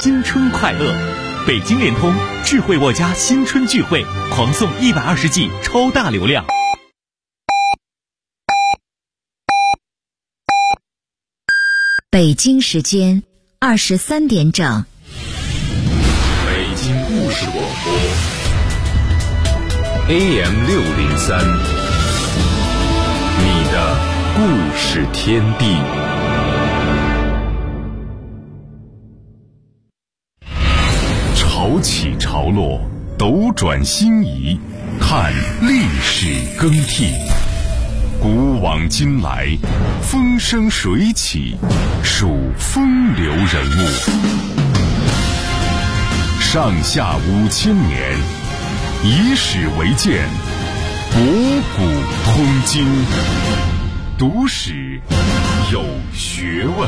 新春快乐！北京联通智慧我家新春聚会，狂送120G 超大流量。 北京时间23点整。 北京故事广播 AM603，你的故事天地。潮起潮落，斗转星移，看历史更替。古往今来，风生水起，数风流人物。上下5000年，以史为鉴，博古通今，读史有学问。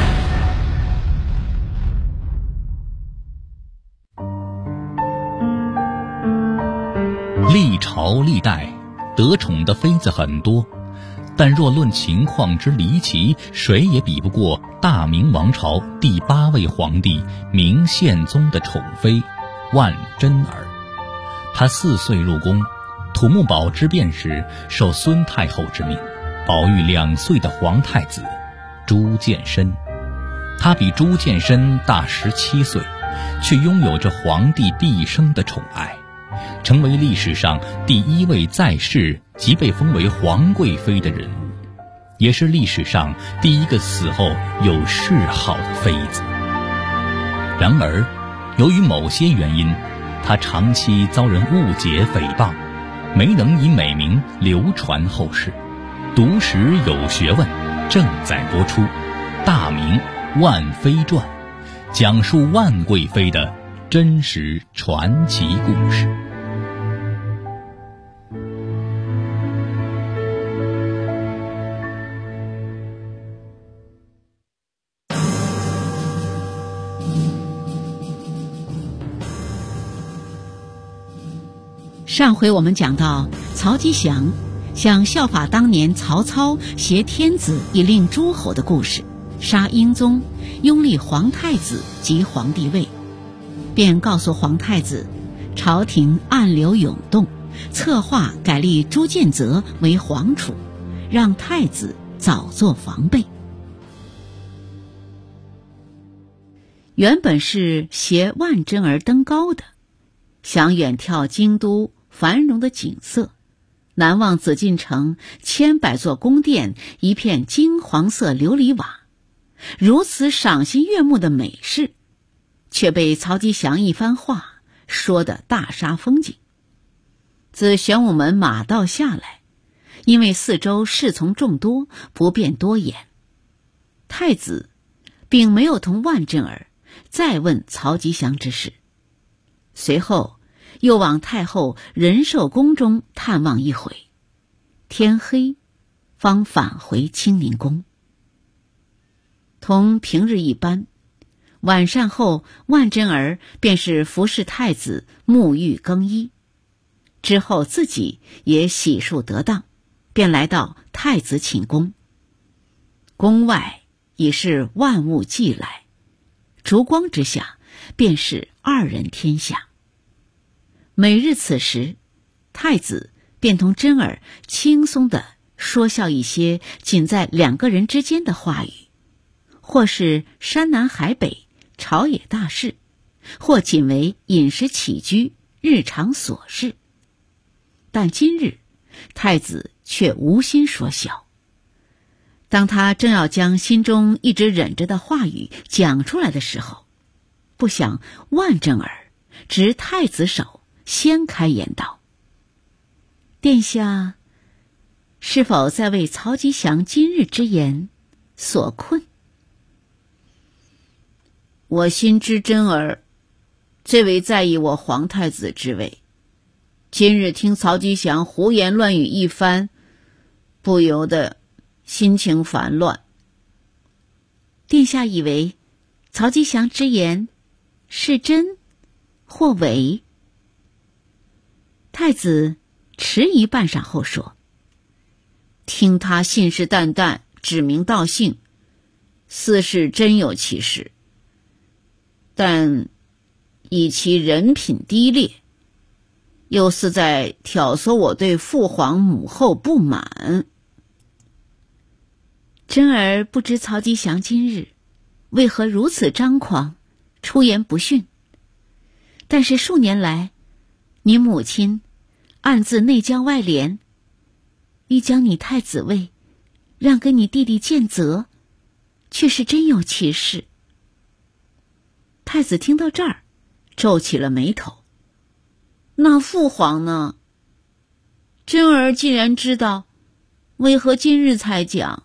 历朝历代得宠的妃子很多，但若论情况之离奇，谁也比不过大明王朝第8位皇帝明宪宗的宠妃万贞儿。她4岁入宫，土木堡之变时受孙太后之命，保育2岁的皇太子朱见深。他比朱见深大17岁，却拥有着皇帝毕生的宠爱，成为历史上第1位在世即被封为皇贵妃的人物，也是历史上第1个死后有谥号的妃子。然而，由于某些原因，她长期遭人误解诽谤，没能以美名流传后世。读史有学问正在播出《大明万妃传》，讲述万贵妃的真实传奇故事。 上回我们讲到，曹吉祥想效法当年曹操挟天子以令诸侯的故事，杀英宗，拥立皇太子即皇帝位，便告诉皇太子，朝廷暗流涌动，策划改立朱见泽为皇储，让太子早做防备。原本是携万贞儿登高的，想远眺京都繁荣的景色，南望紫禁城千百座宫殿，一片金黄色琉璃瓦，如此赏心悦目的美事，却被曹吉祥一番话说得大煞风景。自玄武门马道下来，因为四周侍从众多，不便多言。太子并没有同万贞儿再问曹吉祥之事，随后又往太后仁寿宫中探望一回，天黑方返回清宁宫。同平日一般，晚膳后万贞儿便是服侍太子沐浴更衣，之后自己也洗漱得当，便来到太子寝宫。宫外已是万物既来，烛光之下便是2人天下。每日此时，太子便同贞儿轻松地说笑一些仅在2个人之间的话语，或是山南海北朝野大事，或仅为饮食起居日常琐事。但今日太子却无心说笑，当他正要将心中一直忍着的话语讲出来的时候，不想万贞儿执太子手，先开言道：殿下是否在为曹吉祥今日之言所困？我心知贞儿最为在意我皇太子之位，今日听曹吉祥胡言乱语一番，不由得心情烦乱。殿下以为曹吉祥之言是真或伪？太子迟疑半晌后说：听他信誓旦旦，指名道姓，似是真有其事。 但以其人品低劣，又似在挑唆我对父皇母后不满。 真儿不知曹吉祥今日为何如此张狂，出言不逊。但是数年来，你母亲暗自内将外廉，欲将你太子位让给你弟弟建泽，却是真有其事。 太子听到这儿，皱起了眉头。那父皇呢？真儿既然知道，为何今日才讲？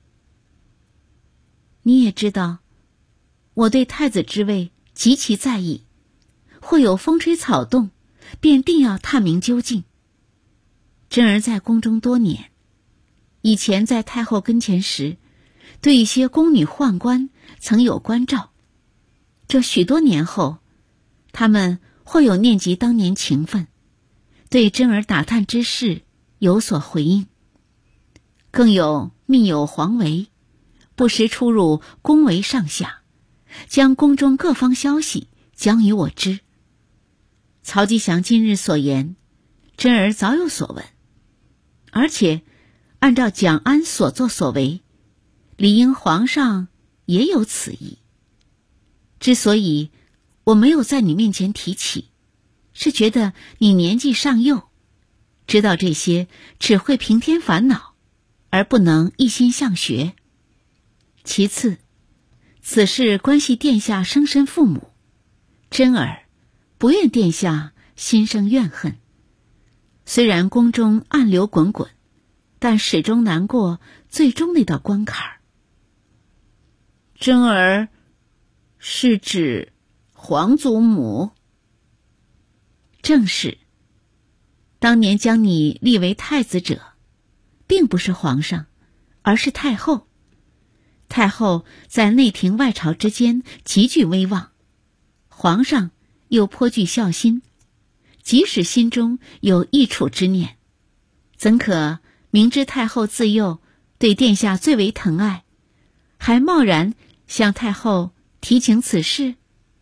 你也知道，我对太子之位极其在意，或有风吹草动，便定要探明究竟。真儿在宫中多年，以前在太后跟前时，对一些宫女宦官曾有关照。这许多年后，他们或有念及当年情分，对真儿打探之事有所回应。更有密友黄维，不时出入宫闱上下，将宫中各方消息讲与我知。曹吉祥今日所言，真儿早有所闻，而且按照蒋安所作所为，理应皇上也有此意。之所以我没有在你面前提起，是觉得你年纪尚幼，知道这些只会平添烦恼，而不能一心向学。其次，此事关系殿下生身父母，真儿不愿殿下心生怨恨。虽然宫中暗流滚滚，但始终难过最终那道关坎儿。 真儿是指皇祖母？ 正是。当年将你立为太子者，并不是皇上，而是太后。太后在内廷外朝之间极具威望，皇上又颇具孝心，即使心中有益处之念，怎可明知太后自幼对殿下最为疼爱，还贸然向太后提请此事？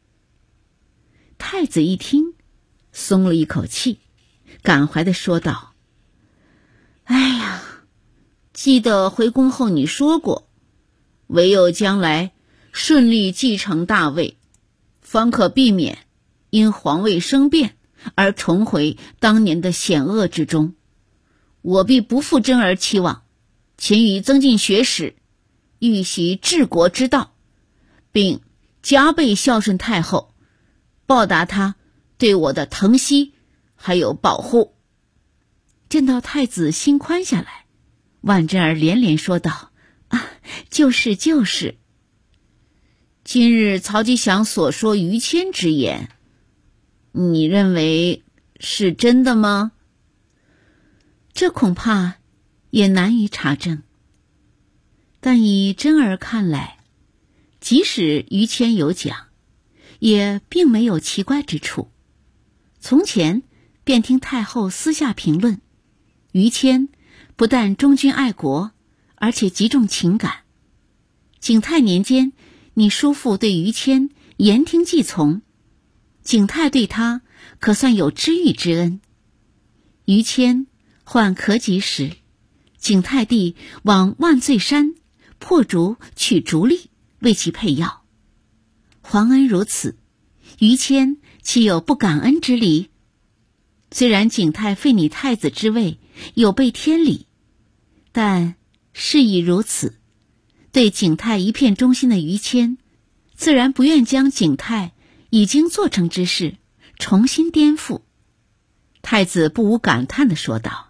太子一听，松了一口气，感怀地说道： 哎呀，记得回宫后你说过，唯有将来顺利继承大位，方可避免因皇位生变而重回当年的险恶之中。我必不负真儿期望，勤于增进学识，预习治国之道，并加倍孝顺太后，报答她对我的疼惜还有保护。 见到太子心宽下来，万真儿连连说道：就是就是。 今日曹吉祥所说于谦之言，你认为是真的吗？ 这恐怕也难于查证。但以真儿看来，即使于谦有讲，也并没有奇怪之处。从前便听太后私下评论，于谦不但忠君爱国，而且极重情感。景泰年间，你叔父对于谦言听计从，景泰对他可算有知遇之恩。于谦患咳疾时，景泰帝往万岁山破竹取竹粒为其配药。皇恩如此，于谦岂有不感恩之理？虽然景泰废你太子之位有悖天理，但事已如此，对景泰一片忠心的于谦，自然不愿将景泰已经做成之事重新颠覆。太子不无感叹地说道：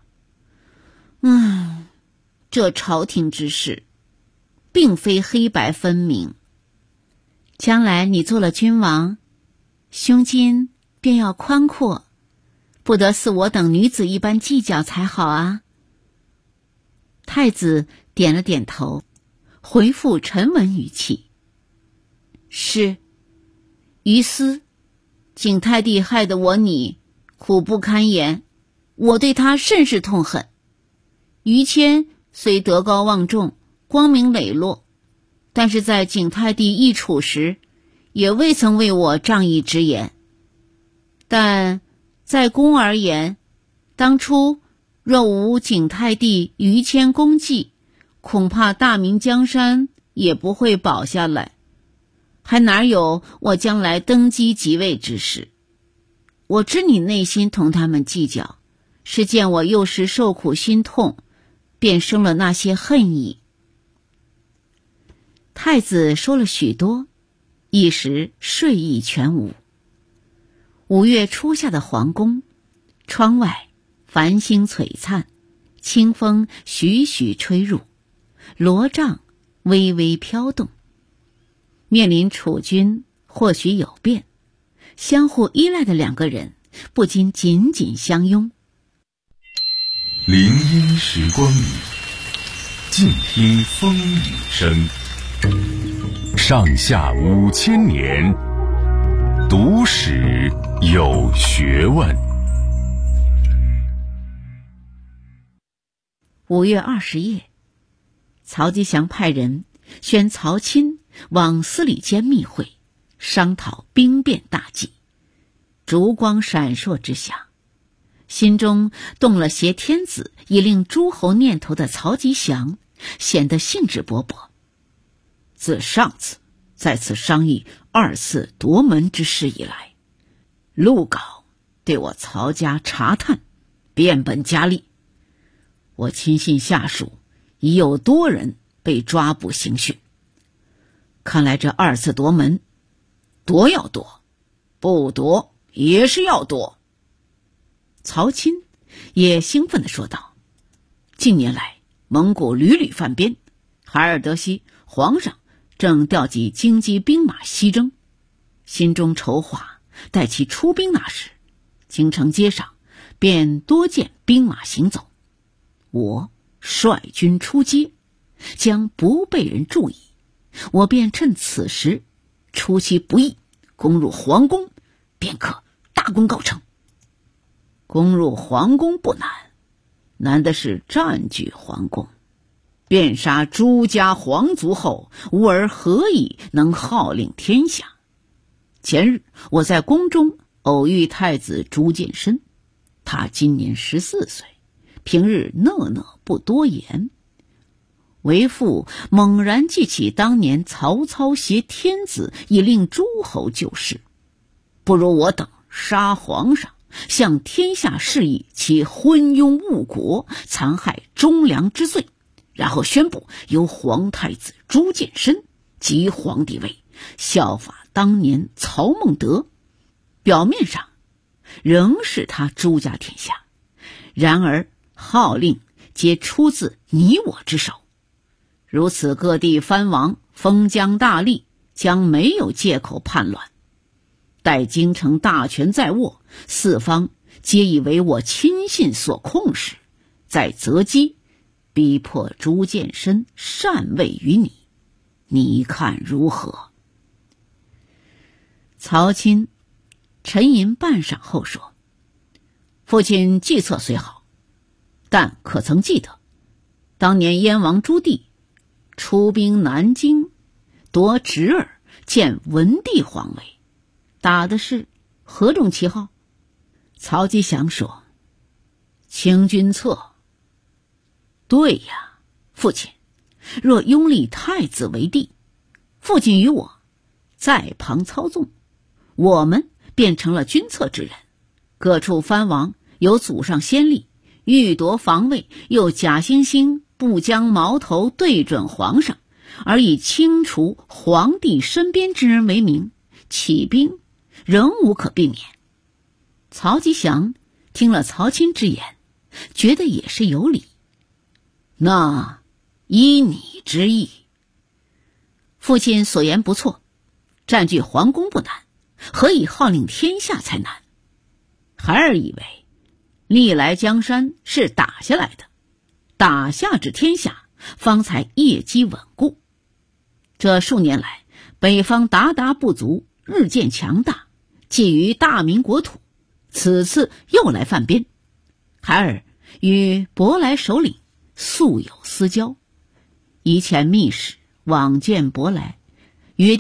这朝廷之事并非黑白分明， 将来你做了君王，胸襟便要宽阔，不得似我等女子一般计较才好啊。太子点了点头，回复沉稳语气： 是。于私，景泰帝害得你苦不堪言，我对他甚是痛恨。于谦虽德高望重，光明磊落，但是在景泰帝易处时， 也未曾为我仗义直言。但在公而言，当初若无景泰帝于谦功绩，恐怕大明江山也不会保下来，还哪有我将来登基即位之事。我知你内心同他们计较，是见我幼时受苦心痛，便生了那些恨意。太子说了许多，一时睡意全无。5月初夏的皇宫，窗外繁星璀璨，清风徐徐吹入，罗帐微微飘动。面临储君或许有变，相互依赖的2个人不禁紧紧相拥。 林荫时光里，静听风雨声。上下5000年，读史有学问。 5月20夜，曹吉祥派人宣曹钦往司礼监密会，商讨兵变大计。烛光闪烁之下，心中动了挟天子以令诸侯念头的曹吉祥显得兴致勃勃。自上次在此商议2次夺门之事以来，陆稿对我曹家查探变本加厉，我亲信下属已有多人被抓捕刑讯。看来这2次夺门，夺要夺，不夺也是要夺。曹钦也兴奋地说道：近年来蒙古屡屡犯边，海尔德西皇上正调集京畿兵马西征，心中筹划待其出兵那时，京城街上便多见兵马行走，我率军出街，将不被人注意，我便趁此时出其不意，攻入皇宫，便可大功告成。攻入皇宫不难，难的是占据皇宫。遍杀诸家皇族后，吾儿何以能号令天下？前日我在宫中偶遇太子朱见深，他今年14岁，平日讷讷不多言。为父猛然记起当年曹操挟天子以令诸侯救世，不如我等杀皇上，向天下示意其昏庸误国，残害忠良之罪，然后宣布由皇太子朱见深即皇帝位，效法当年曹孟德。表面上仍是他朱家天下，然而号令皆出自你我之手。如此各地藩王封疆大吏，将没有借口叛乱。待京城大权在握，四方皆以为我亲信所控时，再择机逼迫朱见深禅位于你，你看如何？曹钦沉吟半晌后说：父亲计策虽好，但可曾记得当年燕王朱棣出兵南京，夺侄儿建文帝皇位，打的是何种旗号？曹吉祥说：清君侧。对呀，父亲，若拥立太子为帝，父亲与我在旁操纵，我们便成了君侧之人。各处藩王有祖上先例，欲夺皇位，又假惺惺不将矛头对准皇上，而以清除皇帝身边之人为名，起兵仍无可避免。曹吉祥听了曹钦之言，觉得也是有理。那依你之意，父亲所言不错，占据皇宫不难，何以号令天下才难？孩儿以为历来江山是打下来的，打下治天下，方才业基稳固。这数年来，北方鞑部族日渐强大，觊觎大明国土，此次又来犯边。孩儿与舶来首领素有私交，以遣密使往见舶来，约定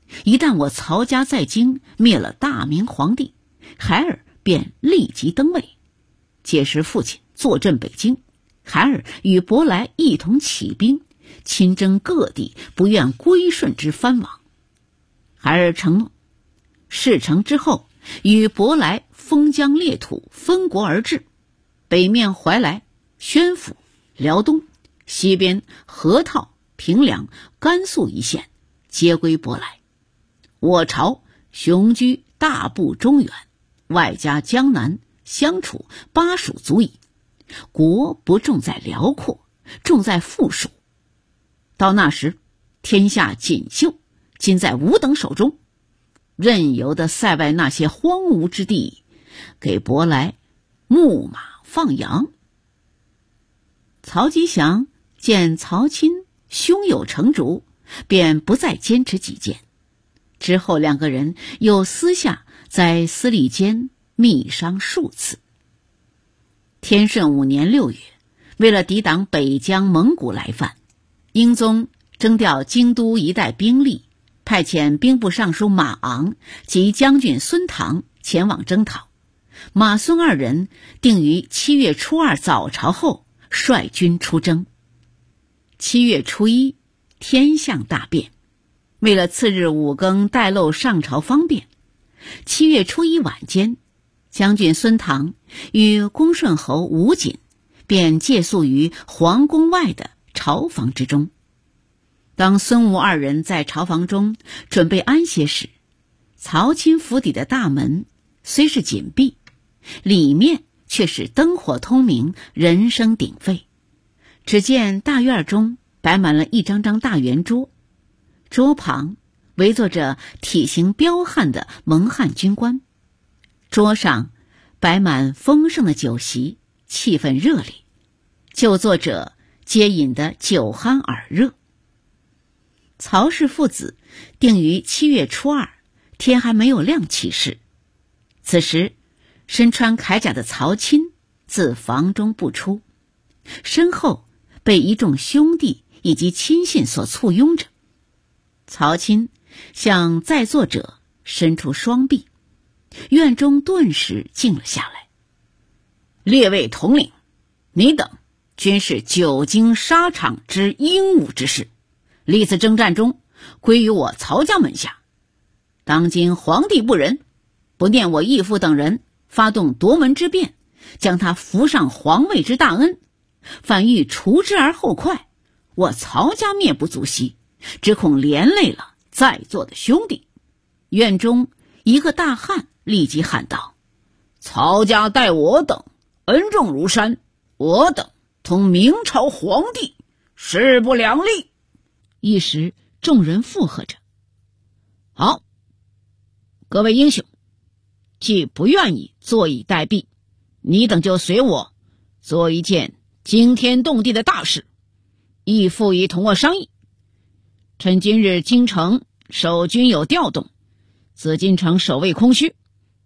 一旦我曹家在京灭了大明皇帝，孩儿便立即登位。届时父亲坐镇北京，孩儿与伯来一同起兵，亲征各地不愿归顺之藩王。孩儿承诺，事成之后，与伯来封疆裂土，分国而治，北面怀来、宣府、辽东，西边河套、平凉、甘肃一线皆归伯来。我朝雄居大部中原，外加江南、相处巴蜀足矣。国不重在辽阔，重在富庶。到那时，天下锦绣尽在吾等手中，任由的塞外那些荒芜之地，给伯来牧马放羊。曹吉祥见曹钦胸有成竹，便不再坚持己见。之后两个人又私下在司礼监密商数次。天顺5年6月，为了抵挡北疆蒙古来犯，英宗征调京都一带兵力，派遣兵部尚书马昂及将军孙唐前往征讨。马孙二人定于7月初2早朝后率军出征。7月初1，天象大变。为了次日5更带漏上朝方便，7月初1晚间，将军孙唐与恭顺侯吴瑾便借宿于皇宫外的朝房之中。当孙吴二人在朝房中准备安歇时，曹钦府邸的大门虽是紧闭，里面却是灯火通明，人声鼎沸。只见大院中摆满了一张张大圆桌，桌旁围坐着体型彪悍的蒙汉军官，桌上摆满丰盛的酒席，气氛热烈，就坐者皆饮得酒酣耳热。曹氏父子定于7月初2，天还没有亮起事。此时身穿铠甲的曹钦自房中不出，身后被一众兄弟以及亲信所簇拥着。曹钦向在座者伸出双臂，院中顿时静了下来。列位统领，你等均是久经沙场之英武之士，历次征战中归于我曹家门下。当今皇帝不仁，不念我义父等人发动夺门之变，将他扶上皇位之大恩，反欲除之而后快，我曹家灭不足惜，只恐连累了在座的兄弟。院中一个大汉立即喊道：曹家待我等恩重如山，我等同明朝皇帝势不两立。一时众人附和着。好，各位英雄，既不愿意坐以待毙，你等就随我做一件惊天动地的大事。义父已同我商议，趁今日京城守军有调动，紫禁城守卫空虚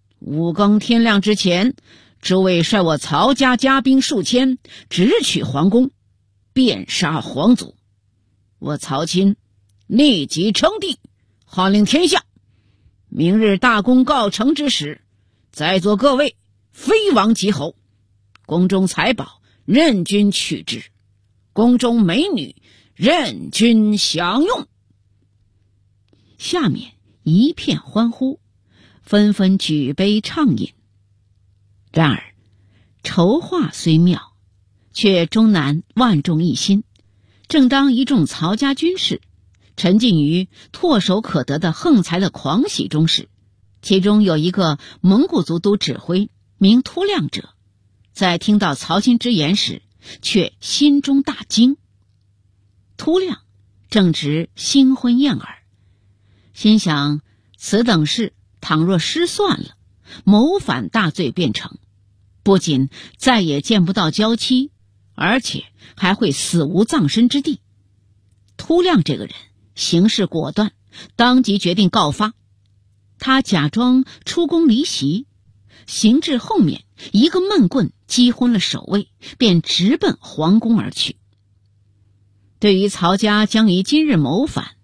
，5更天亮之前，诸位率我曹家家兵数千，直取皇宫，遍杀皇族。我曹钦立即称帝，号令天下。明日大功告成之时，在座各位非王即侯，宫中财宝任君取之，宫中美女任君享用。下面一片欢呼，纷纷举杯畅饮。然而筹划虽妙，却终难万众一心。正当一众曹家军士沉浸于唾手可得的横财的狂喜中时，其中有一个蒙古族都指挥名突亮者，在听到曹钦之言时，却心中大惊。突亮正值新婚燕尔，心想此等事倘若失算了，谋反大罪便成，不仅再也见不到娇妻，而且还会死无葬身之地。突亮这个人行事果断，当即决定告发。他假装出宫离席，行至后面，一个闷棍击昏了守卫，便直奔皇宫而去。对于曹家将于今日谋反，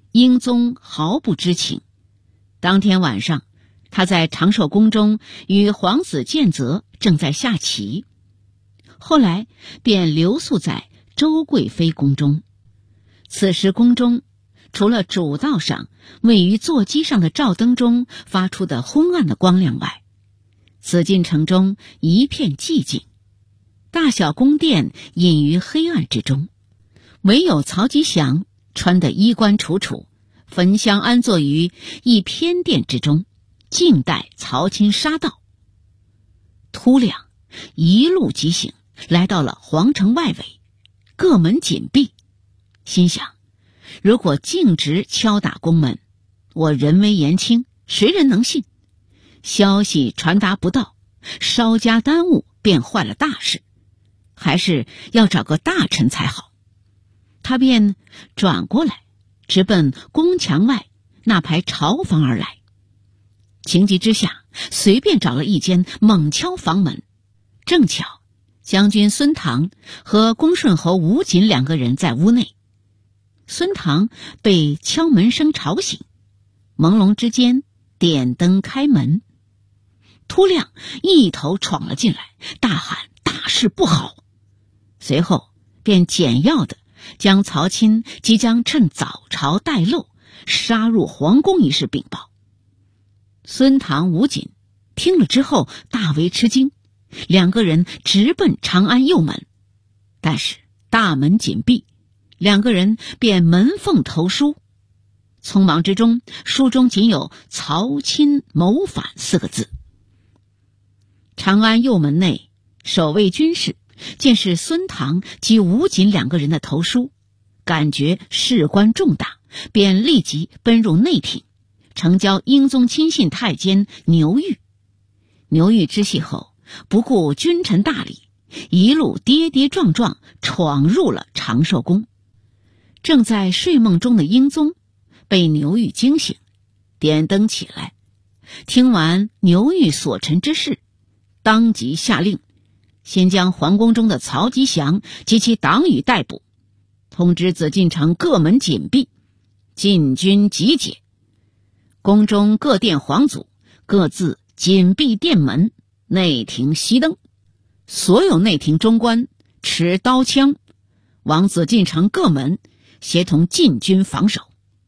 英宗毫不知情。当天晚上，他在长寿宫中与皇子建泽正在下棋，后来便留宿在周贵妃宫中。此时宫中除了主道上位于座机上的照灯中发出的昏暗的光亮外，紫禁城中一片寂静，大小宫殿隐于黑暗之中，唯有曹吉祥穿得衣冠楚楚，焚香安坐于一偏殿之中，静待曹钦杀到。突亮一路疾行，来到了皇城外围，各门紧闭，心想，如果径直敲打宫门，我人微言轻，谁人能信？消息传达不到，稍加耽误便坏了大事，还是要找个大臣才好。他便转过来，直奔宫墙外那排朝房而来。情急之下，随便找了一间猛敲房门，正巧将军孙唐和恭顺侯吴瑾两个人在屋内。孙唐被敲门声吵醒，朦胧之间点灯开门。突亮一头闯了进来，大喊大事不好，随后便简要的将曹钦即将趁早朝待漏杀入皇宫一事禀报。孙唐、吴瑾听了之后大为吃惊，两个人直奔长安右门，但是大门紧闭，两个人便门缝投书。匆忙之中，书中仅有曹钦谋反4个字。长安右门内守卫军士见是孙唐及吴瑾两个人的投书，感觉事关重大，便立即奔入内廷，呈交英宗亲信太监牛玉。牛玉知悉后，不顾君臣大礼，一路跌跌撞撞闯入了长寿宫。正在睡梦中的英宗被牛玉惊醒，点灯起来，听完牛玉所陈之事，当即下令先将皇宫中的曹吉祥及其党羽逮捕，通知紫禁城各门紧闭，禁军集结。宫中各殿皇祖各自紧闭殿门，内廷熄灯，所有内廷中官持刀枪往紫禁城各门协同禁军防守。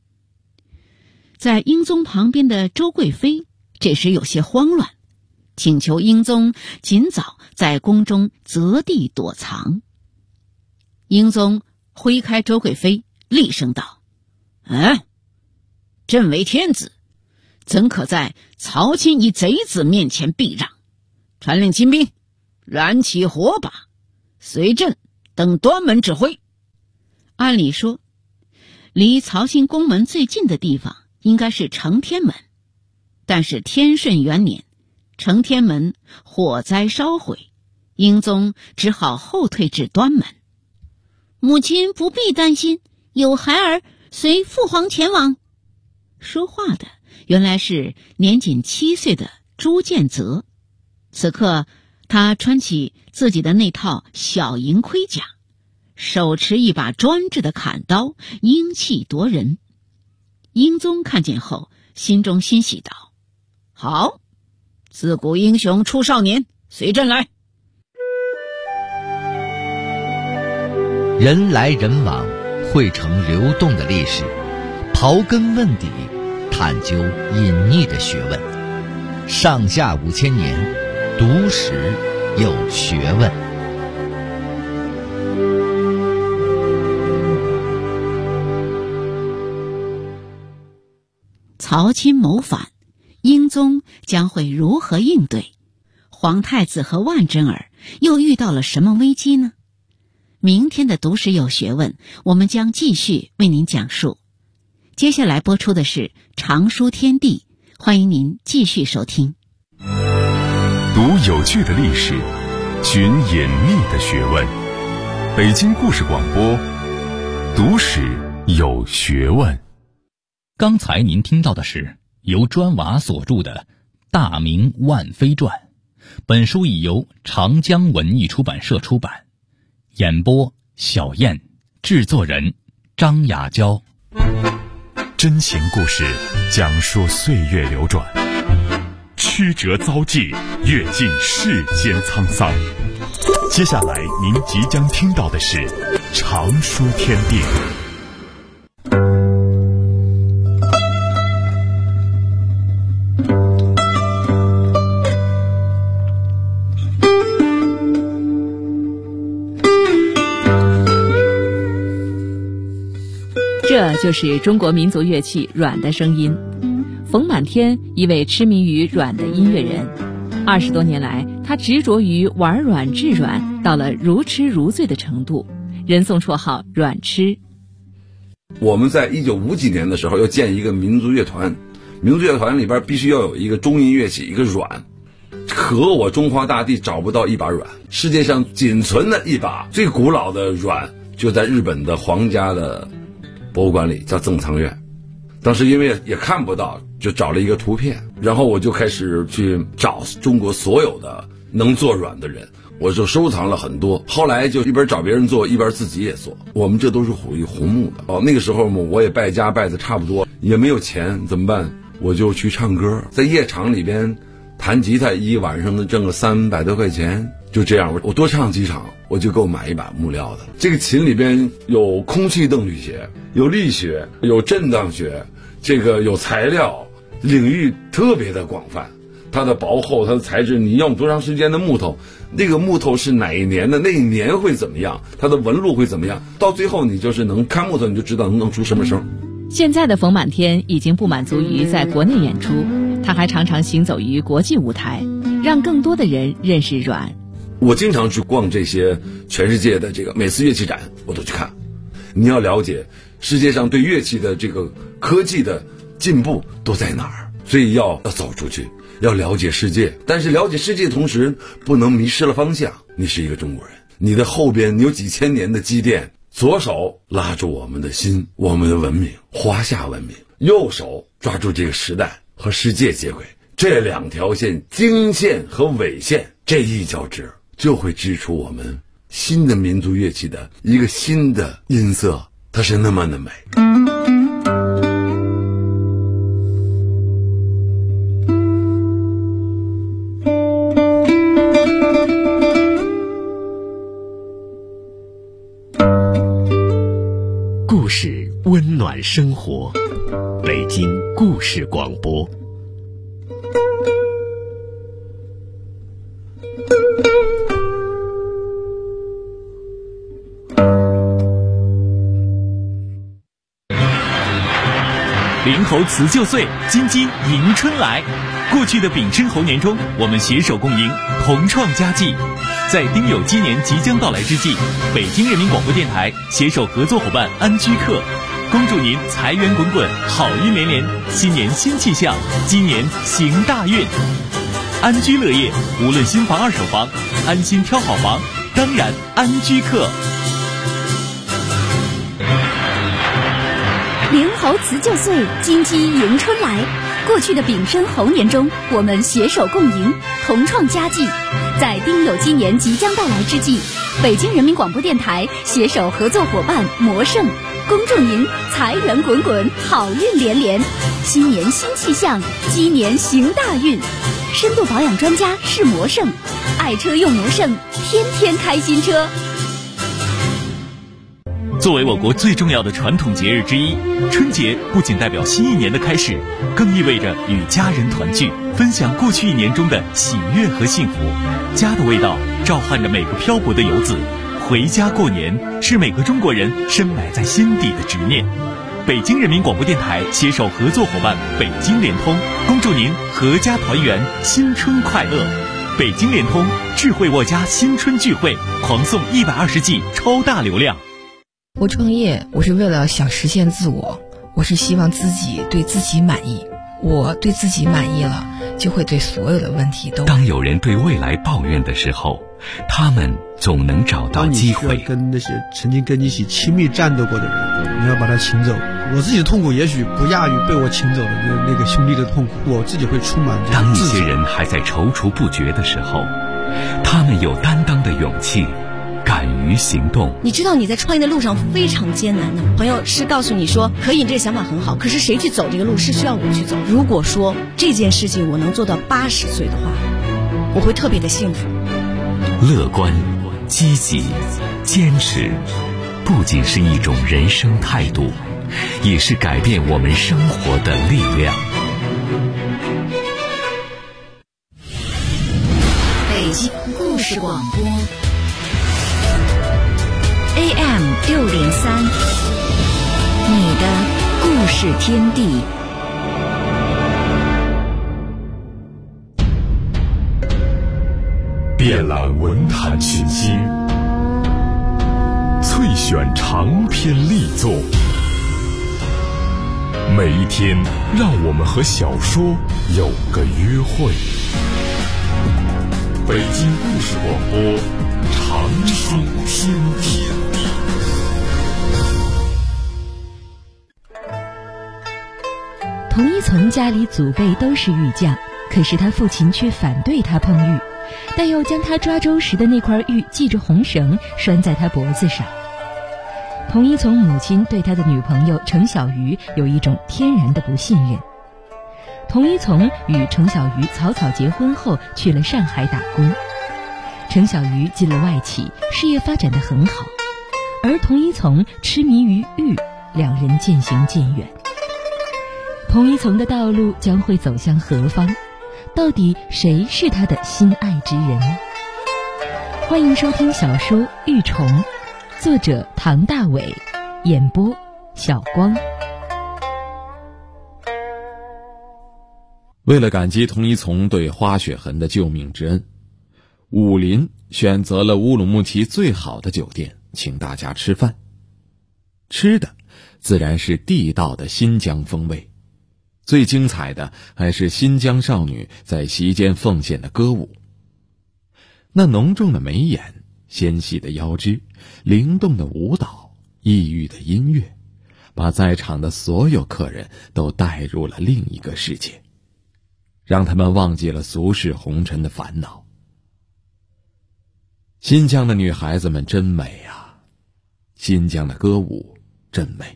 在英宗旁边的周贵妃这时有些慌乱，请求英宗尽早在宫中择地躲藏。英宗挥开周贵妃，厉声道：朕为天子，怎可在曹钦一贼子面前避让？传令亲兵燃起火把，随朕等端门指挥。按理说，离曹钦宫门最近的地方应该是承天门，但是天顺元年承天门火灾烧毁，英宗只好后退至端门。母亲不必担心，有孩儿随父皇前往。说话的原来是年仅7岁的朱建泽，此刻他穿起自己的那套小银盔甲，手持一把专制的砍刀，英气夺人。英宗看见后，心中欣喜道：好，自古英雄出少年，随朕来。 人来人往，汇成流动的历史，刨根问底，探究隐匿的学问。上下5000年，读史有学问。 曹钦谋反，英宗将会如何应对？皇太子和万贞儿又遇到了什么危机呢？明天的读史有学问，我们将继续为您讲述。接下来播出的是常书天地，欢迎您继续收听。 读有趣的历史，寻隐秘的学问。北京故事广播，读史有学问。 刚才您听到的是由砖瓦所著的《大明万妃传》，本书已由长江文艺出版社出版。演播小燕，制作人张雅娇。 真情故事，讲述岁月流转，曲折遭际，阅尽世间沧桑。接下来您即将听到的是《常说天地》。 这就是中国民族乐器阮的声音。冯满天，一位痴迷于阮的音乐人，20多年来，他执着于玩阮制阮，到了如痴如醉的程度，人送绰号阮痴。 我们在1950几年的时候要建一个民族乐团，民族乐团里边必须要有一个中音乐器，一个阮。可我中华大地找不到一把阮，世界上仅存的一把最古老的阮就在日本的皇家的博物馆里，叫赠藏院。当时因为也看不到，就找了一个图片，然后我就开始去找中国所有的能做阮的人，我就收藏了很多。后来就一边找别人做，一边自己也做。我们这都是属于红木的。那个时候嘛，我也败家败的差不多，也没有钱，怎么办？我就去唱歌，在夜场里边弹吉他，一晚上能挣个300多块钱。就这样，我多唱几场，我就够买一把木料的。这个琴里边有空气动力学，有力学，有震荡学，这个有材料，领域特别的广泛。它的薄厚，它的材质，你用多长时间的木头，那个木头是哪一年的，那一年会怎么样，它的纹路会怎么样，到最后你就是能看木头，你就知道能出什么声。 现在的冯满天已经不满足于在国内演出，他还常常行走于国际舞台，让更多的人认识阮。 我经常去逛这些全世界的这个每次乐器展，我都去看。你要了解世界上对乐器的这个科技的进步都在哪儿，所以要走出去，要了解世界。但是了解世界的同时，不能迷失了方向。你是一个中国人，你的后边有几千年的积淀，左手拉住我们的心，我们的文明，华夏文明；右手抓住这个时代和世界接轨。这两条线，经线和纬线，这一交织，就会织出我们新的民族乐器的一个新的音色，它是那么的美。 故事温暖生活，北京故事广播。灵猴辞旧岁，金鸡迎春来。过去的丙申猴年中，我们携手共赢，同创佳绩。在丁酉鸡年即将到来之际，北京人民广播电台携手合作伙伴安居客，恭祝您财源滚滚，好运连连，新年新气象，今年行大运。安居乐业，无论新房二手房，安心挑好房，当然安居客。 灵猴辞旧岁，金鸡迎春来。过去的丙申猴年中，我们携手共赢，同创佳绩。在丁酉鸡年即将到来之际，北京人民广播电台携手合作伙伴魔圣，恭祝您财源滚滚，好运连连，新年新气象，鸡年行大运。深度保养专家是魔圣，爱车用魔圣，天天开新车。 作为我国最重要的传统节日之一，春节不仅代表新一年的开始，更意味着与家人团聚，分享过去一年中的喜悦和幸福。家的味道召唤着每个漂泊的游子，回家过年是每个中国人深埋在心底的执念。北京人民广播电台携手合作伙伴北京联通，恭祝您阖家团圆，新春快乐。北京联通智慧沃家新春聚会，狂送120 G 超大流量。 我创业，我是为了想实现自我，我是希望自己对自己满意。我对自己满意了，就会对所有的问题都。 当有人对未来抱怨的时候，他们总能找到机会。 当你需要跟那些曾经跟你一起亲密战斗过的人，你要把他请走。我自己的痛苦也许不亚于被我请走的那个兄弟的痛苦，我自己会充满这当一些人还在踌躇不决的时候，他们有担当的勇气， 敢于行动。 你知道你在创业的路上非常艰难的，朋友是告诉你说可以，这个想法很好，可是谁去走这个路是需要我去走。如果说这件事情我能做到80岁的话，我会特别的幸福。 乐观、积极、坚持，不仅是一种人生态度，也是改变我们生活的力量。 北京故事广播 AM603，你的故事天地。 遍览文坛群星，萃选长篇力作，每一天让我们和小说有个约会。北京故事广播，长春天地。 童一从家里祖辈都是玉匠，可是他父亲却反对他碰玉，但又将他抓周时的那块玉系着红绳拴在他脖子上。童一从母亲对他的女朋友程小鱼有一种天然的不信任。童一从与程小鱼草草结婚后去了上海打工，程小鱼进了外企，事业发展得很好，而童一从痴迷于玉，两人渐行渐远。童一从的道路将会走向何方？到底谁是他的心爱之人？欢迎收听小说《玉虫》，作者唐大伟，演播小光。 为了感激童一从对花雪痕的救命之恩，武林选择了乌鲁木齐最好的酒店请大家吃饭，吃的自然是地道的新疆风味，最精彩的还是新疆少女在席间奉献的歌舞。那浓重的眉眼，纤细的腰肢，灵动的舞蹈，异域的音乐，把在场的所有客人都带入了另一个世界，让他们忘记了俗世红尘的烦恼。新疆的女孩子们真美啊，新疆的歌舞真美。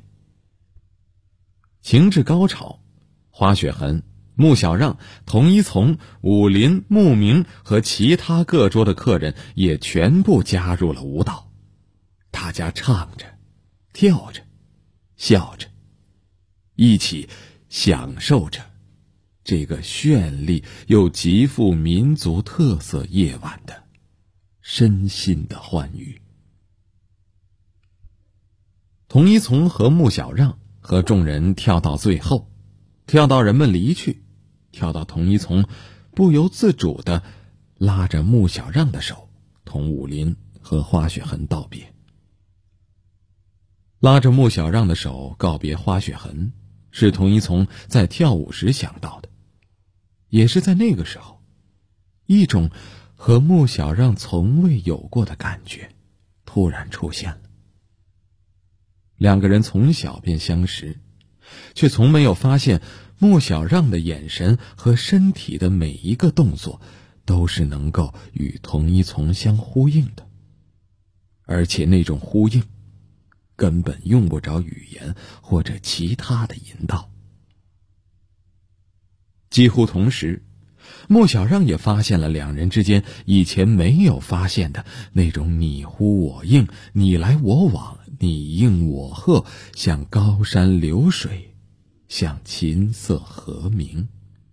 情至高潮，花雪痕、穆小让、童一从、武林、穆明和其他各桌的客人也全部加入了舞蹈，大家唱着、跳着、笑着，一起享受着这个绚丽又极富民族特色夜晚的身心的欢愉。童一从和穆小让和众人跳到最后，跳到人们离去，跳到童一从不由自主地拉着穆小让的手，同武林和花雪痕道别。拉着穆小让的手告别花雪痕，是童一从在跳舞时想到的，也是在那个时候，一种和穆小让从未有过的感觉突然出现了。两个人从小便相识，却从没有发现穆小让的眼神和身体的每一个动作都是能够与童一从相呼应的，而且那种呼应根本用不着语言或者其他的引导。几乎同时，穆小让也发现了两人之间以前没有发现的那种你呼我应、你来我往、你应我和，像高山流水，像琴瑟和鸣。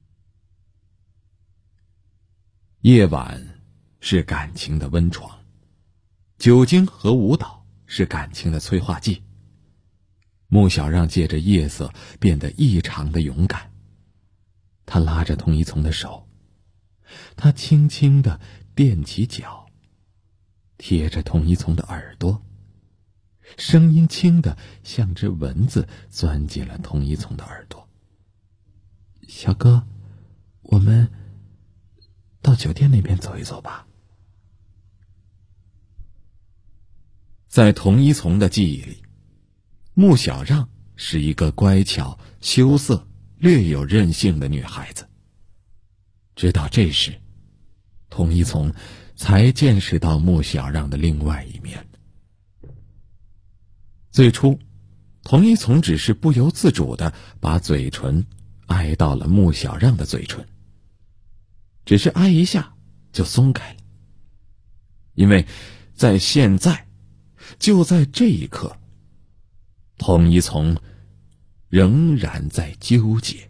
夜晚是感情的温床，酒精和舞蹈是感情的催化剂。穆小让借着夜色变得异常的勇敢，他拉着童一从的手，他轻轻地踮起脚，贴着童一从的耳朵，声音轻得像只蚊子钻进了童一从的耳朵。小哥，我们到酒店那边走一走吧。在童一从的记忆里，穆小让是一个乖巧、羞涩、略有任性的女孩子。直到这时， 童一从才见识到穆小让的另外一面。最初，童一从只是不由自主地把嘴唇挨到了穆小让的嘴唇，只是挨一下就松开了。因为在现在，就在这一刻，童一从仍然在纠结。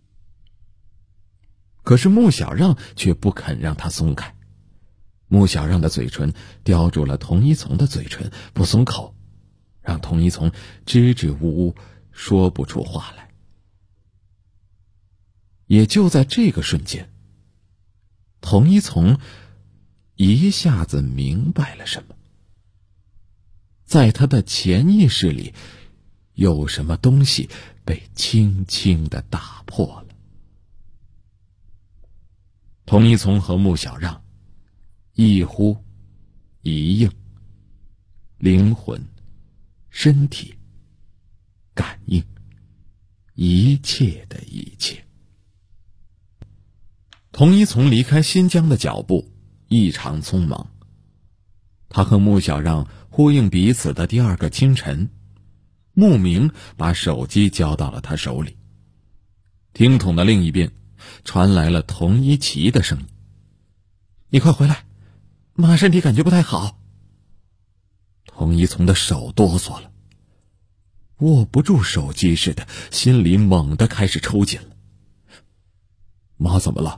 可是穆小让却不肯让他松开，穆小让的嘴唇叼住了童一从的嘴唇，不松口，让童一从支支吾吾说不出话来。也就在这个瞬间，童一从一下子明白了什么。在他的潜意识里，有什么东西被轻轻地打破了。童一从和穆小让一呼一应，灵魂、身体、感应，一切的一切。童一从离开新疆的脚步异常匆忙，他和穆小让呼应彼此的第二个清晨，穆明把手机交到了他手里。听筒的另一边传来了童一奇的声音：“你快回来，妈身体感觉不太好。”童一从的手哆嗦了，握不住手机似的，心里猛地开始抽紧了。妈怎么了？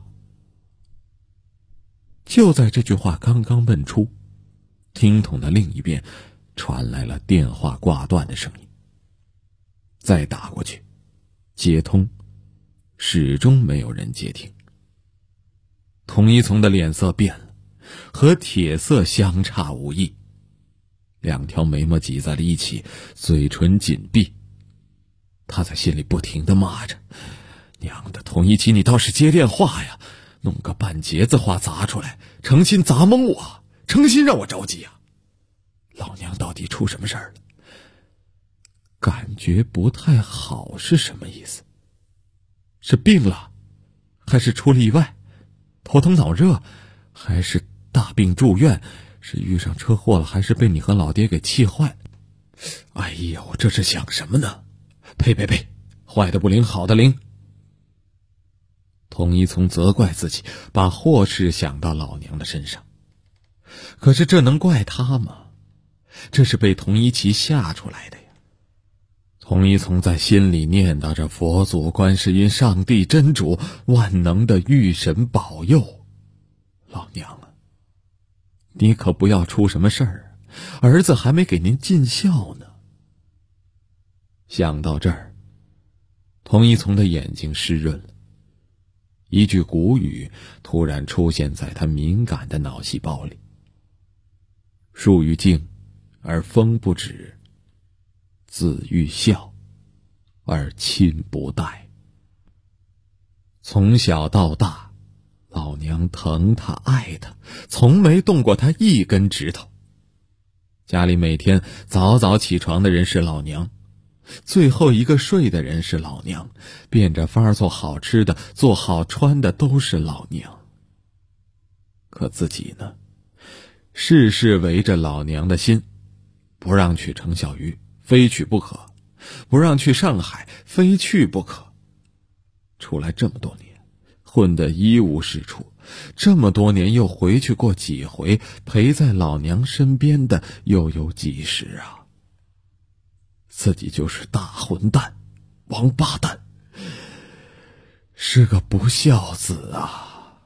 就在这句话刚刚问出，听筒的另一边传来了电话挂断的声音。再打过去，接通，始终没有人接听。童一从的脸色变了，和铁色相差无异，两条眉毛挤在了一起，嘴唇紧闭。他在心里不停地骂着：“娘的，童一奇，你倒是接电话呀！弄个半截子话砸出来，诚心砸懵我，诚心让我着急啊！老娘到底出什么事儿了？感觉不太好是什么意思？是病了，还是出了意外？头疼脑热，还是大病住院？是遇上车祸了，还是被你和老爹给气坏？哎呀，我这是想什么呢？呸呸呸，坏的不灵，好的灵。”童一从责怪自己把祸事想到老娘的身上，可是这能怪他吗？这是被童一奇吓出来的呀。童一从在心里念叨着佛祖、观世音、上帝、真主、万能的御神保佑。老娘啊，你可不要出什么事儿，儿子还没给您尽孝呢。想到这儿，童一从的眼睛湿润了。一句古语突然出现在他敏感的脑细胞里：树欲静而风不止，子欲孝而亲不待。从小到大，老娘疼他爱他，从没动过他一根指头。家里每天早早起床的人是老娘，最后一个睡的人是老娘，变着法儿做好吃的、做好穿的都是老娘。可自己呢，事事围着老娘的心，不让去程小鱼，非去不可；不让去上海，非去不可。出来这么多年，混得一无是处，这么多年又回去过几回，陪在老娘身边的又有几时啊？自己就是大混蛋，王八蛋，是个不孝子啊！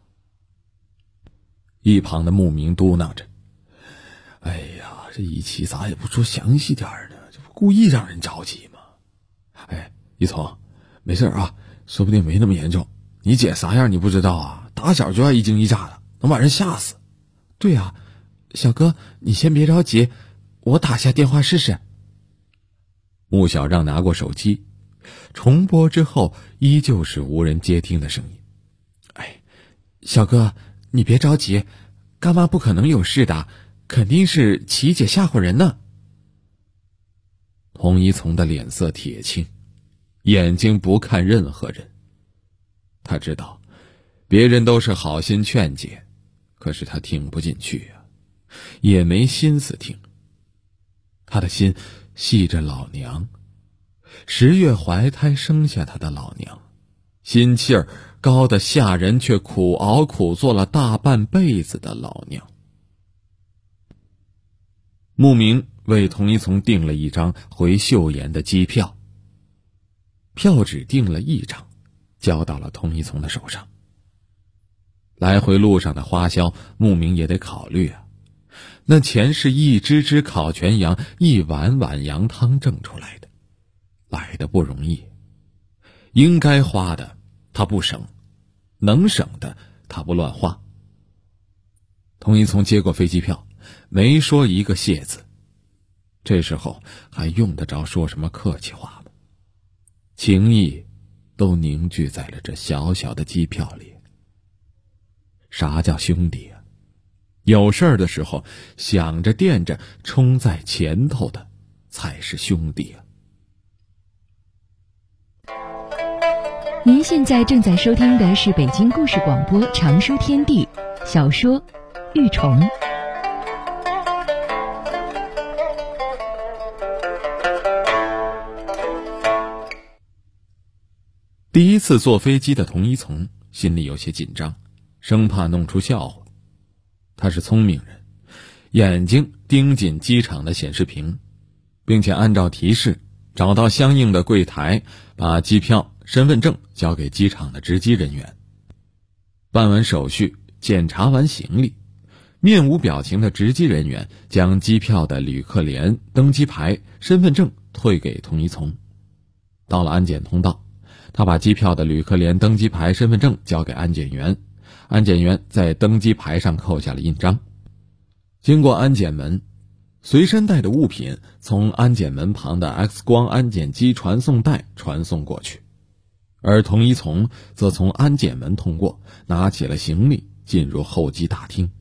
一旁的牧民嘟囔着：“哎呀，这一期咋也不说详细点呢？这不故意让人着急吗？”哎，一聪，没事啊，说不定没那么严重。你姐啥样你不知道啊？打小就爱一惊一乍的，能把人吓死。对啊，小哥，你先别着急，我打下电话试试。穆小让拿过手机，重拨之后依旧是无人接听的声音。哎，小哥，你别着急，干妈不可能有事的，肯定是琪姐吓唬人呢。童一从的脸色铁青，眼睛不看任何人。他知道别人都是好心劝解， 可是他听不进去啊，也没心思听。他的心系着老娘，10月怀胎生下他的老娘，心气儿高得吓人，却苦熬苦做了大半辈子的老娘。慕名为童一从订了一张回岫岩的机票，票只订了1张，交到了童一从的手上。来回路上的花销，慕名也得考虑啊。那钱是一只只烤全羊，一碗碗羊汤挣出来的，来的不容易。应该花的他不省，能省的他不乱花。童一从接过飞机票，没说一个谢字，这时候还用得着说什么客气话吗？情谊都凝聚在了这小小的机票里。啥叫兄弟啊？有事儿的时候想着惦着冲在前头的才是兄弟啊。 您现在正在收听的是北京故事广播长书天地小说《玉虫》。 第一次坐飞机的童一从心里有些紧张，生怕弄出笑话。他是聪明人，眼睛盯紧机场的显示屏，并且按照提示找到相应的柜台，把机票、身份证交给机场的值机人员。办完手续，检查完行李，面无表情的值机人员将机票的旅客联、登机牌、身份证退给童一从。到了安检通道，他把机票的旅客联、登机牌、身份证交给安检员，安检员在登机牌上扣下了印章。经过安检门，随身带的物品从安检门旁的 X 光安检机传送带传送过去，而童一从则从安检门通过，拿起了行李进入候机大厅。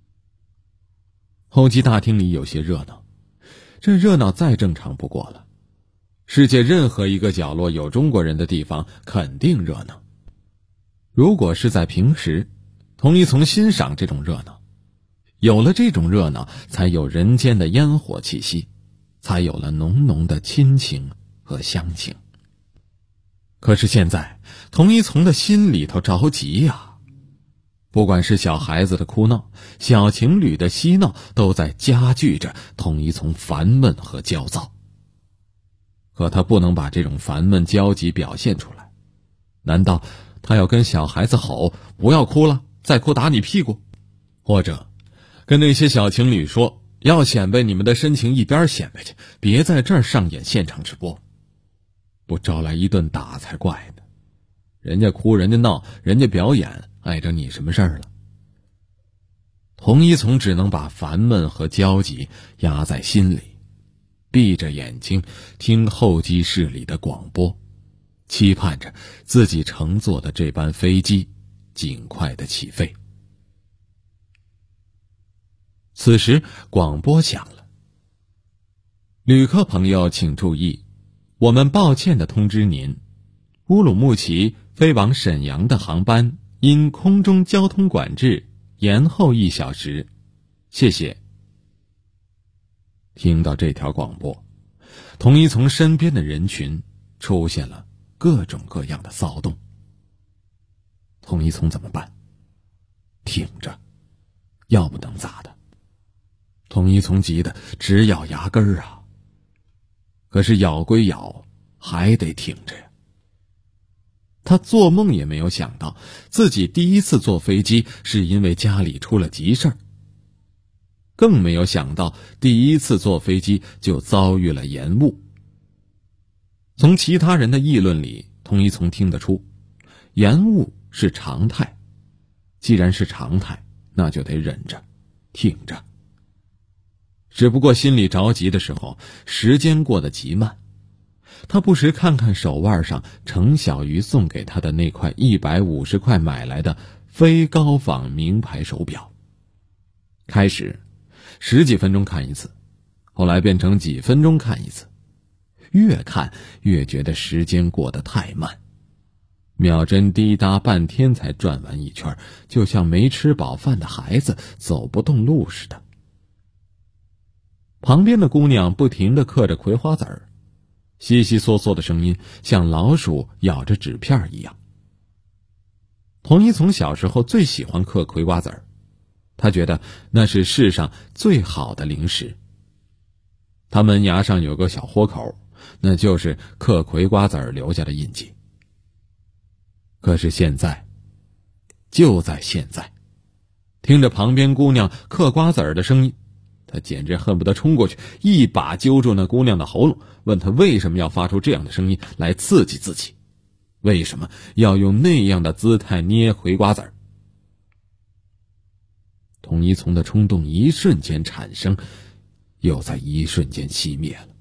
候机大厅里有些热闹，这热闹再正常不过了。世界任何一个角落有中国人的地方肯定热闹。如果是在平时，童一从欣赏这种热闹，有了这种热闹，才有人间的烟火气息，才有了浓浓的亲情和乡情。可是现在，童一从的心里头着急呀，不管是小孩子的哭闹，小情侣的嬉闹，都在加剧着童一从烦闷和焦躁。可他不能把这种烦闷焦急表现出来，难道他要跟小孩子吼不要哭了，再哭打你屁股？或者跟那些小情侣说，要显摆你们的深情一边显摆去，别在这儿上演现场直播，不招来一顿打才怪呢。人家哭人家闹人家表演，碍着你什么事儿了？童一从只能把烦闷和焦急压在心里，闭着眼睛听候机室里的广播，期盼着自己乘坐的这班飞机尽快的起飞。此时广播响了，旅客朋友请注意，我们抱歉地通知您，乌鲁木齐飞往沈阳的航班因空中交通管制延后1小时，谢谢。听到这条广播，童一从身边的人群出现了各种各样的骚动。童一从怎么办？挺着，要不能咋的？童一从急得直咬牙根儿啊！可是咬归咬，还得挺着呀。他做梦也没有想到，自己第一次坐飞机是因为家里出了急事儿，更没有想到第一次坐飞机就遭遇了延误。从其他人的议论里，童一从听得出，延误是常态。既然是常态，那就得忍着，挺着。只不过心里着急的时候，时间过得极慢。他不时看看手腕上程小鱼送给他的那块150块买来的非高仿名牌手表。开始10几分钟看一次，后来变成几分钟看一次，越看越觉得时间过得太慢。 秒针滴答半天才转完一圈，就像没吃饱饭的孩子走不动路似的。旁边的姑娘不停地嗑着葵花籽儿，悉悉嗦嗦的声音像老鼠咬着纸片一样。童一从小时候最喜欢嗑葵瓜子儿，他觉得那是世上最好的零食。他门牙上有个小豁口，那就是嗑葵瓜子儿留下的印记。可是现在，就在现在，听着旁边姑娘嗑瓜子儿的声音，他简直恨不得冲过去，一把揪住那姑娘的喉咙，问她为什么要发出这样的声音来刺激自己，为什么要用那样的姿态捏葵瓜子儿。童一从的冲动一瞬间产生，又在一瞬间熄灭了。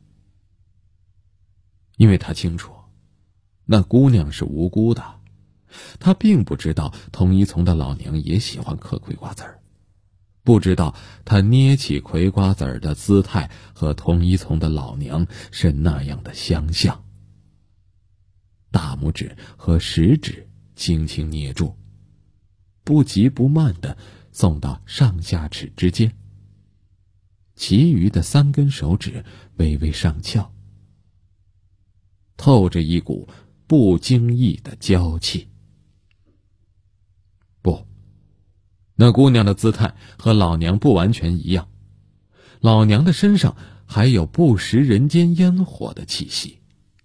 因为他清楚，那姑娘是无辜的，他并不知道童一从的老娘也喜欢嗑葵瓜子儿，不知道他捏起葵瓜子儿的姿态和童一从的老娘是那样的相像。大拇指和食指轻轻捏住，不急不慢地送到上下齿之间，其余的3根手指微微上翘，透着一股不经意的娇气。不，那姑娘的姿态和老娘不完全一样，老娘的身上还有不食人间烟火的气息。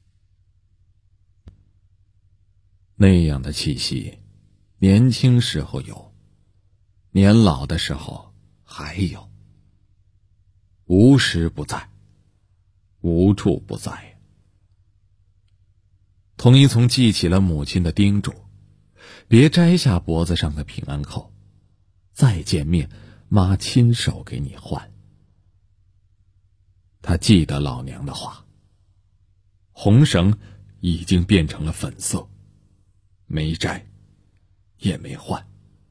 那样的气息，年轻时候有，年老的时候还有，无时不在，无处不在。童一从记起了母亲的叮嘱，别摘下脖子上的平安扣，再见面妈亲手给你换。他记得老娘的话，红绳已经变成了粉色，没摘也没换。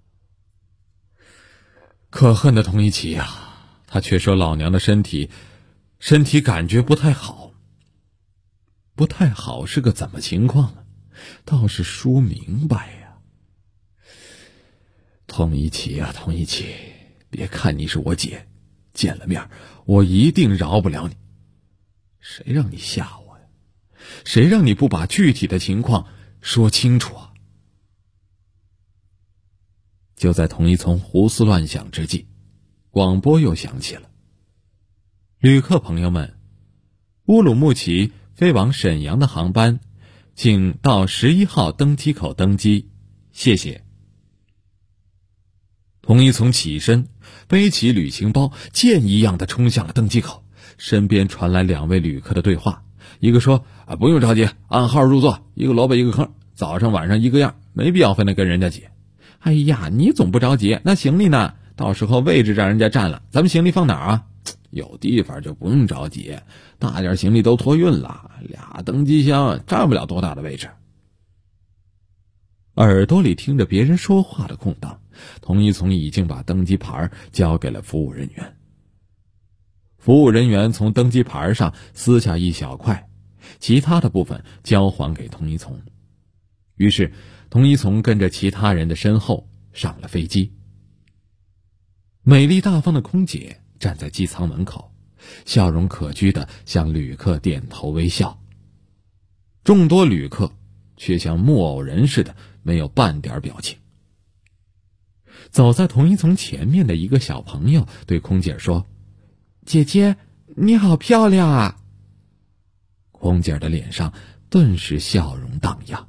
可恨的童一奇啊，他却说老娘的身体感觉不太好。不太好是个怎么情况呢？倒是说明白呀。童一奇啊，童一奇，别看你是我姐，见了面我一定饶不了你。谁让你吓我呀？谁让你不把具体的情况说清楚啊？就在童一从胡思乱想之际，广播又响起了。旅客朋友们，乌鲁木齐飞往沈阳的航班，请到11号登机口登机，谢谢。童一从起身，背起旅行包，箭一样的冲向了登机口。身边传来2位旅客的对话，一个说不用着急，按号入座，一个萝卜一个坑，早上晚上一个样，没必要非得跟人家挤。哎呀，你总不着急，那行李呢？到时候位置让人家占了，咱们行李放哪儿啊？有地方就不用着急，大点行李都托运了，2登机箱占不了多大的位置。耳朵里听着别人说话的空档，童一从已经把登机牌交给了服务人员。服务人员从登机牌上撕下一小块，其他的部分交还给童一从。于是童一从跟着其他人的身后上了飞机。美丽大方的空姐站在机舱门口，笑容可掬地向旅客点头微笑。众多旅客却像木偶人似的，没有半点表情。走在童一从前面的一个小朋友对空姐说：姐姐，你好漂亮啊！空姐的脸上顿时笑容荡漾。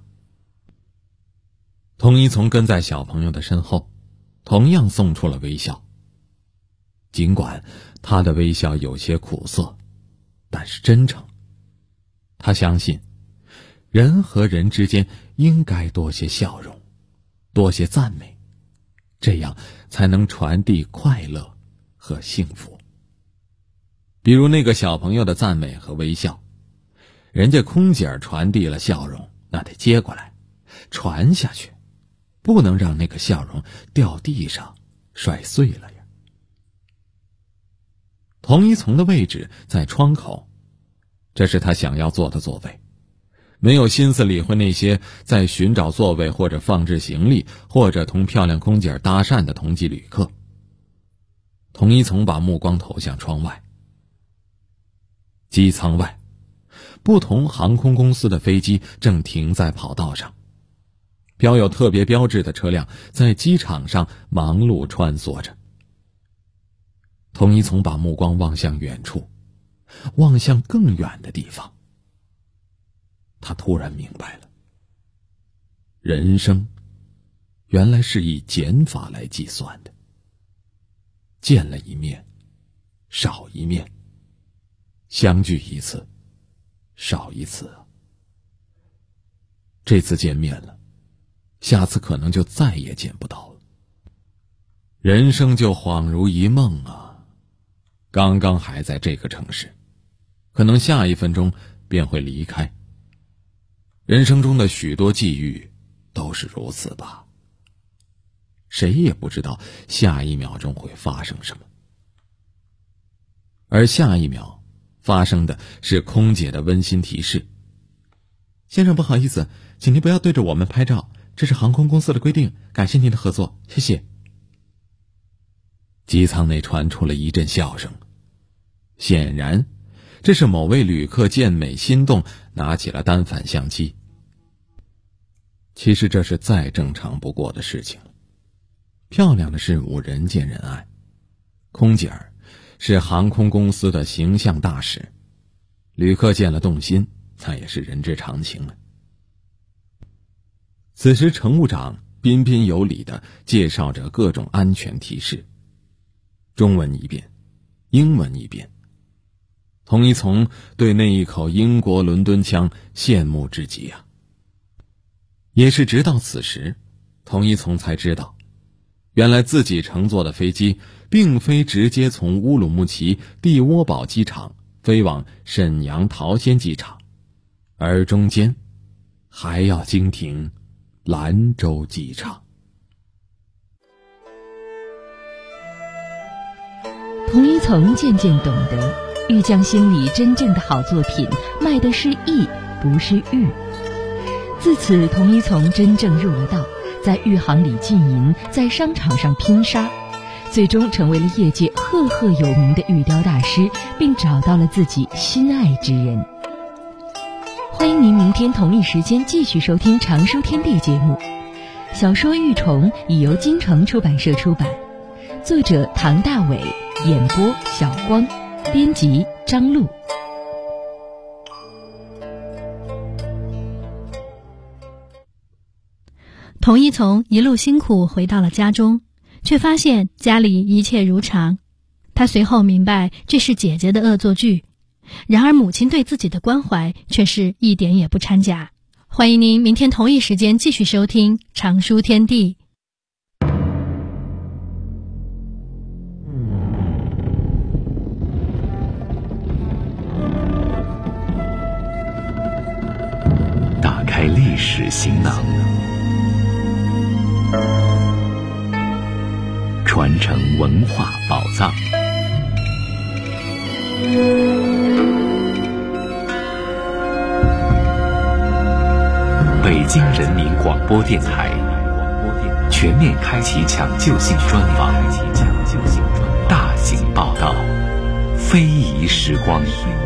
童一从跟在小朋友的身后，同样送出了微笑。尽管他的微笑有些苦涩，但是真诚。他相信，人和人之间应该多些笑容，多些赞美，这样才能传递快乐和幸福。比如那个小朋友的赞美和微笑，人家空姐传递了笑容，那得接过来，传下去，不能让那个笑容掉地上摔碎了呀。童一从的位置在窗口，这是他想要坐的座位。 没有心思理会那些在寻找座位或者放置行李或者同漂亮空姐搭讪的同机旅客。童一从把目光投向窗外，机舱外，不同航空公司的飞机正停在跑道上，标有特别标志的车辆在机场上忙碌穿梭着。童一从把目光望向远处，望向更远的地方。他突然明白了，人生原来是以减法来计算的，见了一面少一面，相聚一次少一次啊。这次见面了，下次可能就再也见不到了。人生就恍如一梦啊，刚刚还在这个城市，可能下一分钟便会离开。人生中的许多际遇都是如此吧，谁也不知道下一秒钟会发生什么。而下一秒发生的是空姐的温馨提示：先生，不好意思，请您不要对着我们拍照，这是航空公司的规定，感谢您的合作，谢谢。机舱内传出了一阵笑声，显然这是某位旅客见美心动，拿起了单反相机。其实这是再正常不过的事情了，漂亮的事物人见人爱，空姐儿是航空公司的形象大使，旅客见了动心，那也是人之常情了。此时乘务长彬彬有礼地介绍着各种安全提示，中文一遍，英文一遍。童一从对那一口英国伦敦腔羡慕至极啊。也是直到此时，童一从才知道，原来自己乘坐的飞机并非直接从乌鲁木齐蒂窝堡机场飞往沈阳桃仙机场，而中间还要经停兰州机场。 童一从渐渐懂得，玉匠心里真正的好作品卖的是艺，不是玉。自此，童一从真正入了道，在玉行里浸淫，在商场上拼杀，最终成为了业界赫赫有名的玉雕大师，并找到了自己心爱之人。欢迎您明天同一时间继续收听常书天地节目。小说《玉虫》已由金城出版社出版，作者唐大伟，演播小光，编辑张璐。 童一从一路辛苦回到了家中，却发现家里一切如常。他随后明白这是姐姐的恶作剧，然而母亲对自己的关怀却是一点也不掺假。欢迎您明天同一时间继续收听常书天地。 打开历史行囊，传承文化宝藏。北京人民广播电台全面开启抢救性专访，大型报道，非遗时光。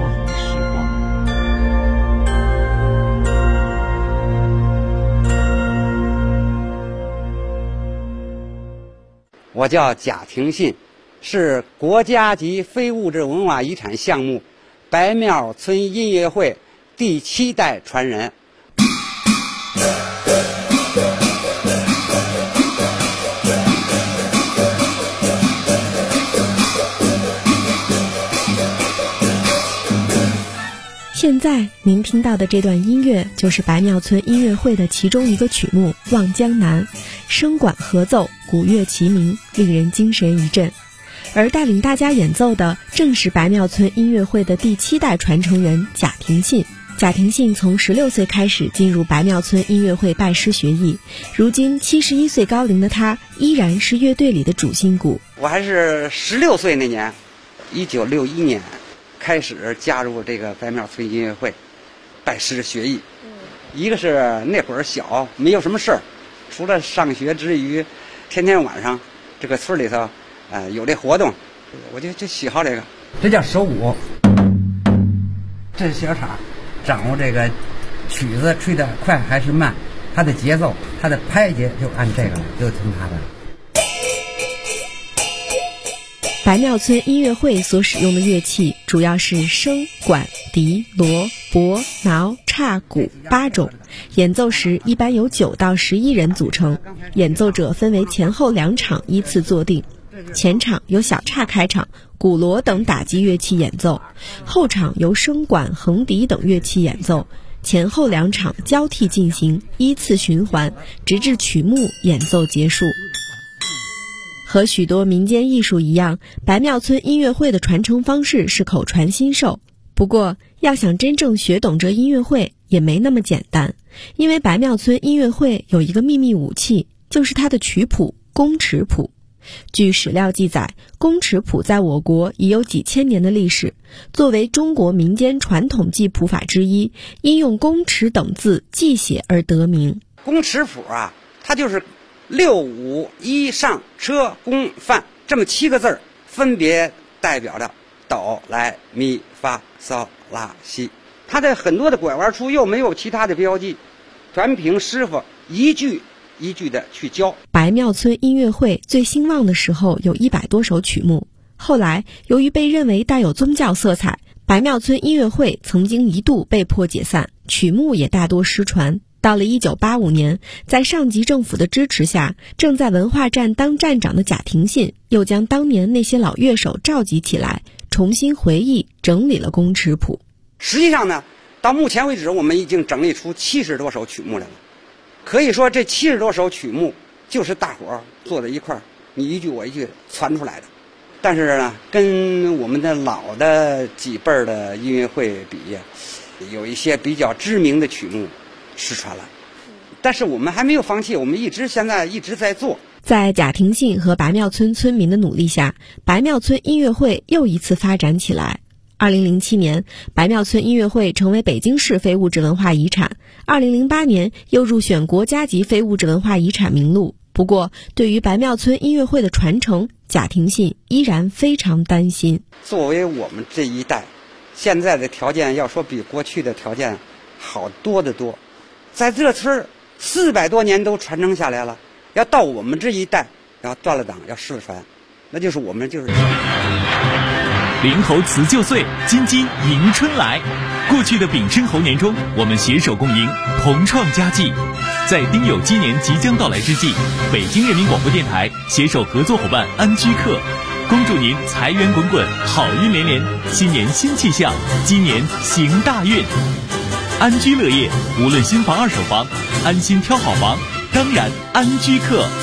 我叫贾廷信，是国家级非物质文化遗产项目白庙村音乐会第7代传人。 现在您听到的这段音乐就是白庙村音乐会的其中一个曲目《望江南》，声管合奏，鼓乐齐鸣，令人精神一振。而带领大家演奏的正是白庙村音乐会的第7代传承人贾廷信。贾廷信从16岁开始进入白庙村音乐会拜师学艺，如今71岁高龄的他依然是乐队里的主心骨。 我还是16岁那年，1961年开始加入这个白庙村音乐会，拜师学艺。 一个是那会儿小，没有什么事儿，除了上学之余，天天晚上这个村里头有这活动，我就喜好这个。这叫手鼓，这是小叉，掌握这个曲子吹得快还是慢，它的节奏，它的拍节就按这个了，就听它的。 白庙村音乐会所使用的乐器主要是笙、管、笛、锣、钹、挠、叉、鼓8种，演奏时一般由9到11人组成，演奏者分为前后2场依次坐定，前场由小叉开场，鼓锣等打击乐器演奏，后场由笙管、横笛等乐器演奏，前后2场交替进行，依次循环，直至曲目演奏结束。和许多民间艺术一样，白庙村音乐会的传承方式是口传心授。不过，要想真正学懂这音乐会也没那么简单，因为白庙村音乐会有一个秘密武器，就是它的曲谱宫尺谱。据史料记载，宫尺谱在我国已有几千年的历史，作为中国民间传统记谱法之一，因用宫尺等字记写而得名。 宫尺谱啊，它就是6、5、1上车宫范这么7个字儿，分别代表着哆来咪发嗦拉西。它的很多的拐弯处又没有其他的标记，全凭师傅一句一句的去教。 白庙村音乐会最兴旺的时候有100多首曲目，后来由于被认为带有宗教色彩，白庙村音乐会曾经一度被迫解散，曲目也大多失传。到了1985年，在上级政府的支持下，正在文化站当站长的贾廷信又将当年那些老乐手召集起来，重新回忆整理了宫尺谱。 实际上呢，到目前为止我们已经整理出70多首曲目来了。可以说这70多首曲目就是大伙儿坐在一块儿，你一句我一句传出来的。但是呢，跟我们的老的几辈儿的音乐会比，有一些比较知名的曲目失传了，但是我们还没有放弃，我们现在一直在做。 在贾廷信和白庙村村民的努力下，白庙村音乐会又一次发展起来。2007年，白庙村音乐会成为北京市非物质文化遗产，2008年又入选国家级非物质文化遗产名录。不过，对于白庙村音乐会的传承，贾廷信依然非常担心。 作为我们这一代，现在的条件要说比过去的条件好多得多。在这村400多年都传承下来了，要到我们这一代要断了档要失传，那就是我们就是灵猴辞旧岁，金金迎春来。过去的丙申猴年中，我们携手共赢，同创佳绩。在丁酉鸡年即将到来之际，北京人民广播电台携手合作伙伴安居客，恭祝您财源滚滚，好运连连，新年新气象，今年行大运。安居乐业，无论新房二手房，安心挑好房，当然安居客。